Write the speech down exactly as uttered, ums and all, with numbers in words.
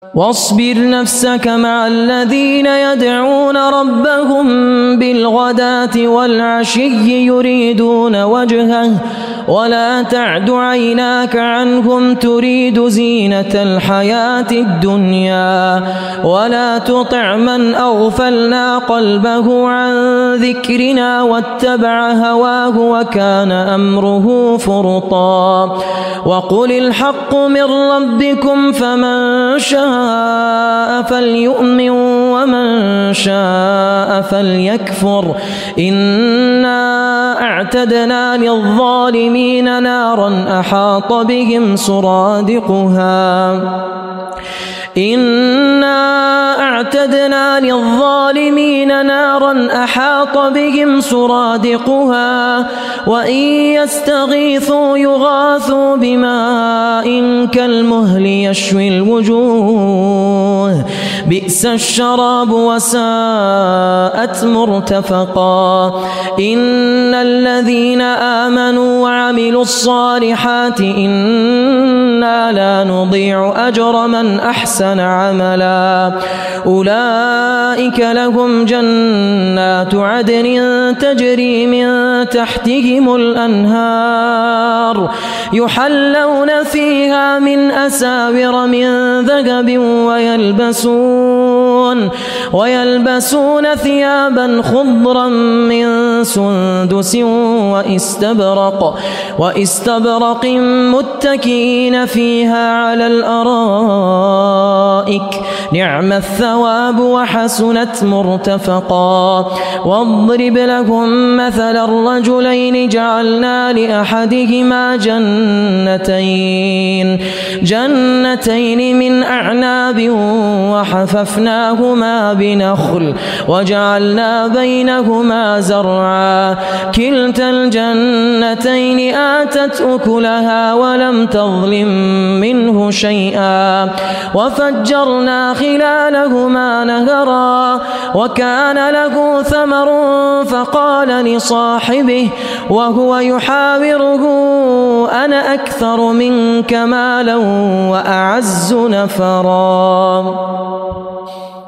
واصبر نفسك مع الذين يدعون ربهم بالغداة والعشي يريدون وجهه ولا تعد عيناك عنهم تريد زينة الحياة الدنيا ولا تطع من أغفلنا قلبه عن ذكرنا واتبع هواه وكان أمره فرطا وقل الحق من ربكم فمن شاء فليؤمن ومن شاء فليكفر إنا أعتدنا للظالمين نارا أحاط بهم سرادقها إنا أعتدنا للظالمين نارا أحاط بهم سرادقها وإن يستغيثوا يغاثوا بماء كالمهل يشوي الوجوه بئس الشراب وساءت مرتفقا إن الذين آمنوا وعملوا الصالحات إنا لا نضيع أجر من أحسن عملا أولئك لهم جنات عدن تجري من تحتهم الأنهار يحلون فيها من أساور من ذهب ويلبسون ويلبسون ثيابا خضرا من سندس وإستبرق وإستبرق متكئين فيها على الأرائك نعم الثواب وحسنت مرتفقا واضرب لهم مثل الرجلين جعلنا لأحدهما جنتين جنتين من أعناب وحففناهما بنخل وجعلنا بينهما زرعا كلتا الجنتين آتت أكلها ولم تظلم منه شيئا وفجرنا خلالهما نهرا وكان له ثمر فقال لصاحبه وهو يحاوره أنا أكثر منك مالا وأعز نفرا.